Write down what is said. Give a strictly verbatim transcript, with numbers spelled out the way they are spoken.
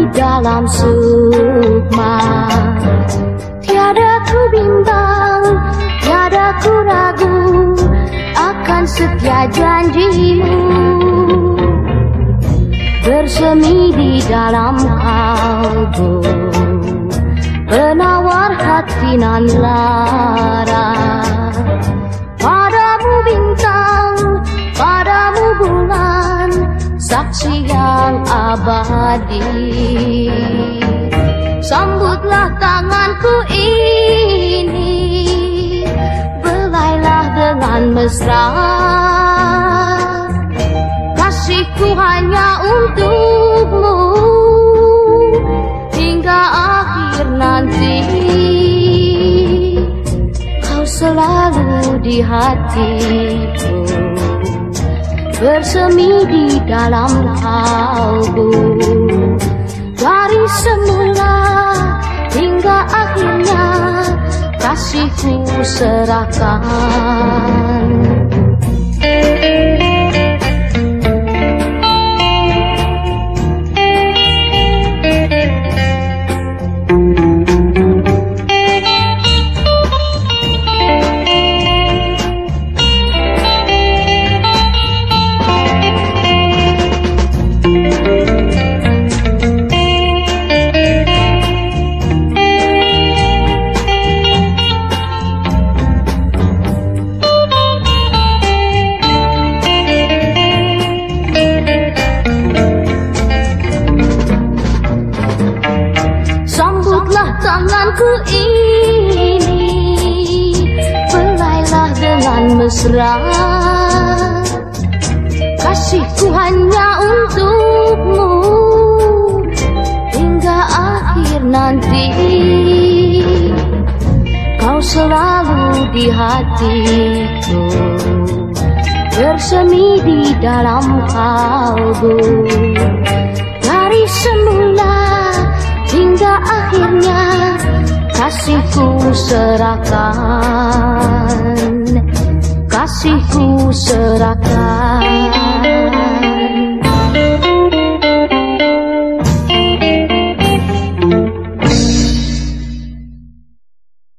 dalam sukma. Tiada ku bimbang, tiada ku ragu akan setia janjimu. Bersemi di dalam kalbu, penawar hati nan lara. Padamu bintang, padamu bulan, saksi yang abadi. Sambutlah tanganku ini, belailah dengan mesra. Kasihku hanya untukmu hingga akhir nanti. Kau selalu di hatiku, bersemi di dalam kalbu. Dari semula hingga akhirnya kasihku serahkan. Tanganku ini, belailah dengan mesra. Kasihku hanya untukmu hingga akhir nanti. Kau selalu di hatiku, bersemi di dalam kalbu. Dari semula hingga akhirnya kasihku serahkan, kasihku serahkan.